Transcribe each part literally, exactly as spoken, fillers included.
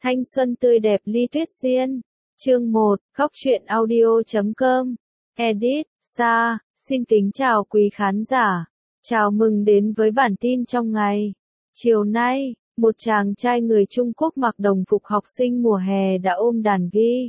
Thanh xuân tươi đẹp ly tuyết diên. Chương một, khóc truyện audio chấm com. Edit, Sa, xin kính chào quý khán giả. Chào mừng đến với bản tin trong ngày. Chiều nay, một chàng trai người Trung Quốc mặc đồng phục học sinh mùa hè đã ôm đàn ghi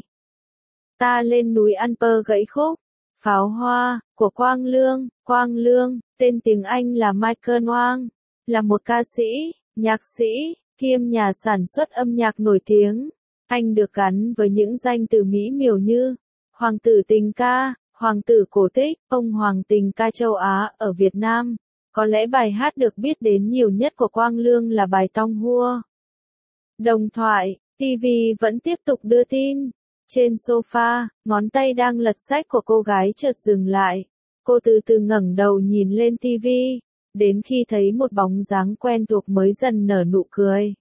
ta lên núi ăn pơ gãy khúc Pháo Hoa của Quang Lương. Quang Lương, tên tiếng Anh là Michael Wang, là một ca sĩ, nhạc sĩ, kiêm nhà sản xuất âm nhạc nổi tiếng. Anh được gắn với những danh từ mỹ miều như Hoàng tử tình ca, Hoàng tử cổ tích, ông Hoàng tình ca châu Á ở Việt Nam. Có lẽ bài hát được biết đến nhiều nhất của Quang Lương là bài Tong Hua. Đồng thoại, ti vi vẫn tiếp tục đưa tin. Trên sofa, ngón tay đang lật sách của cô gái chợt dừng lại. Cô từ từ ngẩng đầu nhìn lên ti vi, đến khi thấy một bóng dáng quen thuộc mới dần nở nụ cười.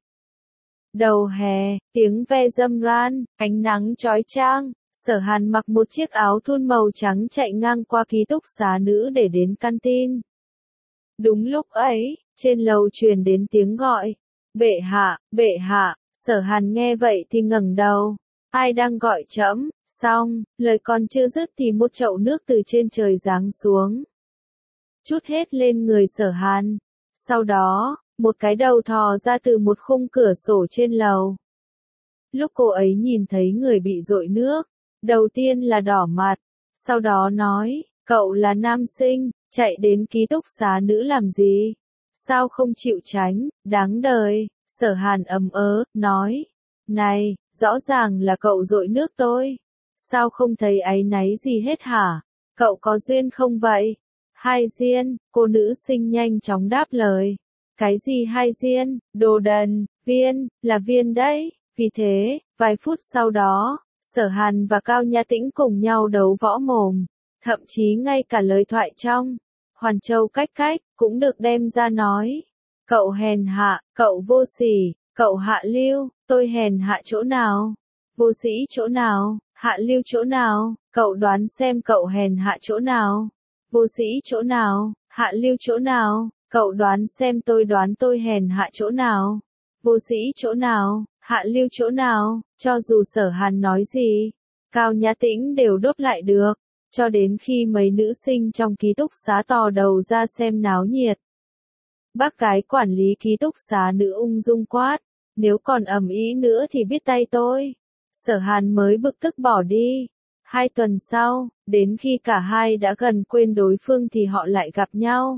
Đầu hè, tiếng ve râm ran, ánh nắng chói chang, Sở Hàn mặc một chiếc áo thun màu trắng chạy ngang qua ký túc xá nữ để đến canteen. Đúng lúc ấy, trên lầu truyền đến tiếng gọi. Bệ hạ, bệ hạ. Sở Hàn nghe vậy thì ngẩng đầu. Ai đang gọi trẫm? Xong, lời còn chưa dứt thì một chậu nước từ trên trời giáng xuống, trút hết lên người Sở Hàn. Sau đó, một cái đầu thò ra từ một khung cửa sổ trên lầu. Lúc cô ấy nhìn thấy người bị dội nước, đầu tiên là đỏ mặt, sau đó nói, cậu là nam sinh, chạy đến ký túc xá nữ làm gì? Sao không chịu tránh, đáng đời. Sở Hàn ầm ớ, nói, này, rõ ràng là cậu dội nước tôi. Sao không thấy áy náy gì hết hả? Cậu có duyên không vậy? Hai duyên, cô nữ sinh nhanh chóng đáp lời. Cái gì hai duyên? Đồ đần, viên, là viên đấy. Vì thế, vài phút sau đó, Sở Hàn và Cao Nhã Tĩnh cùng nhau đấu võ mồm. Thậm chí ngay cả lời thoại trong Hoàn Châu cách cách cũng được đem ra nói. Cậu hèn hạ, cậu vô sỉ, cậu hạ lưu. Tôi hèn hạ chỗ nào? Vô sĩ chỗ nào? Hạ lưu chỗ nào? Cậu đoán xem cậu hèn hạ chỗ nào? Vô sĩ chỗ nào? Hạ lưu chỗ nào? Cậu đoán xem tôi đoán tôi hèn hạ chỗ nào? Vô sĩ chỗ nào? Hạ lưu chỗ nào? Cho dù Sở Hàn nói gì, Cao Nhã Tĩnh đều đốt lại được, cho đến khi mấy nữ sinh trong ký túc xá tò đầu ra xem náo nhiệt. Bác gái quản lý ký túc xá nữ ung dung quát, nếu còn ầm ĩ nữa thì biết tay tôi. Sở Hàn mới bực tức bỏ đi. Hai tuần sau, đến khi cả hai đã gần quên đối phương thì họ lại gặp nhau.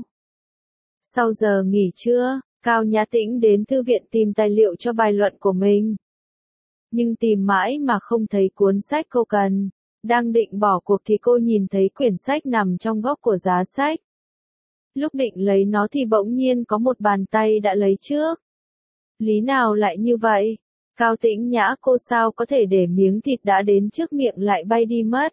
Sau giờ nghỉ trưa, Cao Nhã Tĩnh đến thư viện tìm tài liệu cho bài luận của mình. Nhưng tìm mãi mà không thấy cuốn sách cô cần. Đang định bỏ cuộc thì cô nhìn thấy quyển sách nằm trong góc của giá sách. Lúc định lấy nó thì bỗng nhiên có một bàn tay đã lấy trước. Lý nào lại như vậy? Cao Tĩnh Nhã cô sao có thể để miếng thịt đã đến trước miệng lại bay đi mất?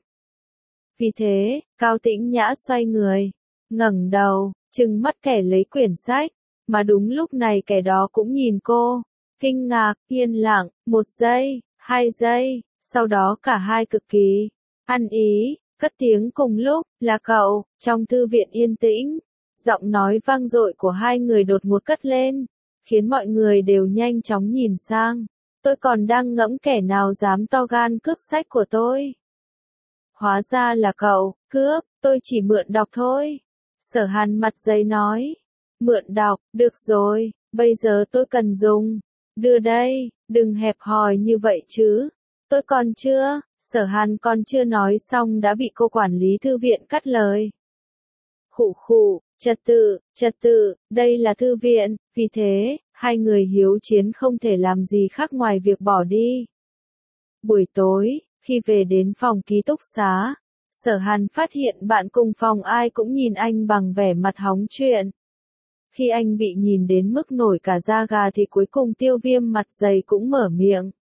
Vì thế, Cao Tĩnh Nhã xoay người, ngẩng đầu, trừng mắt kẻ lấy quyển sách, mà đúng lúc này kẻ đó cũng nhìn cô, kinh ngạc, yên lặng, một giây, hai giây, sau đó cả hai cực kỳ ăn ý, cất tiếng cùng lúc, là cậu. Trong thư viện yên tĩnh, giọng nói vang dội của hai người đột ngột cất lên, khiến mọi người đều nhanh chóng nhìn sang. Tôi còn đang ngẫm kẻ nào dám to gan cướp sách của tôi. Hóa ra là cậu, cướp, tôi chỉ mượn đọc thôi. Sở Hàn mặt dày nói, mượn đọc, được rồi, bây giờ tôi cần dùng. Đưa đây, đừng hẹp hòi như vậy chứ. Tôi còn chưa, Sở Hàn còn chưa nói xong đã bị cô quản lý thư viện cắt lời. Khụ khụ, trật tự, trật tự, đây là thư viện, vì thế, hai người hiếu chiến không thể làm gì khác ngoài việc bỏ đi. Buổi tối, khi về đến phòng ký túc xá, Sở Hàn phát hiện bạn cùng phòng ai cũng nhìn anh bằng vẻ mặt hóng chuyện. Khi anh bị nhìn đến mức nổi cả da gà thì cuối cùng Tiêu Viêm mặt dày cũng mở miệng.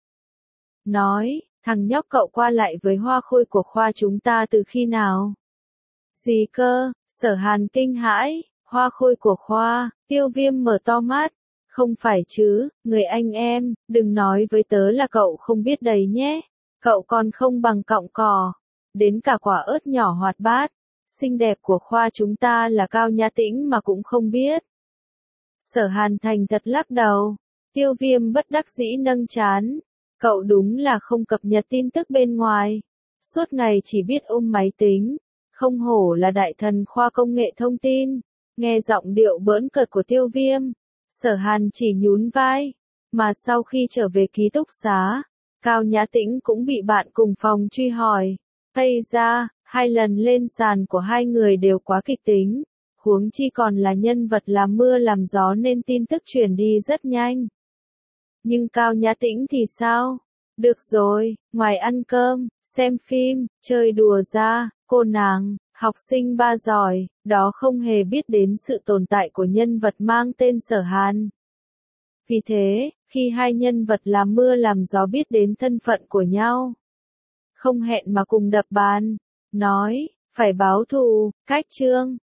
Nói, thằng nhóc cậu qua lại với Hoa Khôi của khoa chúng ta từ khi nào? Gì cơ? Sở Hàn kinh hãi, Hoa Khôi của khoa. Tiêu Viêm mở to mắt. Không phải chứ, người anh em, đừng nói với tớ là cậu không biết đấy nhé. Cậu còn không bằng cọng cỏ. Đến cả quả ớt nhỏ hoạt bát, xinh đẹp của khoa chúng ta là Cao Nhã Tĩnh mà cũng không biết. Sở Hàn thành thật lắc đầu. Tiêu Viêm bất đắc dĩ nâng trán. Cậu đúng là không cập nhật tin tức bên ngoài. Suốt ngày chỉ biết ôm máy tính. Không hổ là đại thần khoa công nghệ thông tin. Nghe giọng điệu bỡn cợt của Tiêu Viêm. Sở Hàn chỉ nhún vai. Mà sau khi trở về ký túc xá, Cao Nhã Tĩnh cũng bị bạn cùng phòng truy hỏi. Tây ra, hai lần lên sàn của hai người đều quá kịch tính. Huống chi còn là nhân vật làm mưa làm gió nên tin tức truyền đi rất nhanh. Nhưng Cao Nhã Tĩnh thì sao? Được rồi, ngoài ăn cơm, xem phim, chơi đùa ra, cô nàng, học sinh ba giỏi, đó không hề biết đến sự tồn tại của nhân vật mang tên Sở Hàn. Vì thế, khi hai nhân vật làm mưa làm gió biết đến thân phận của nhau, không hẹn mà cùng đập bàn, nói, phải báo thù, cách chương.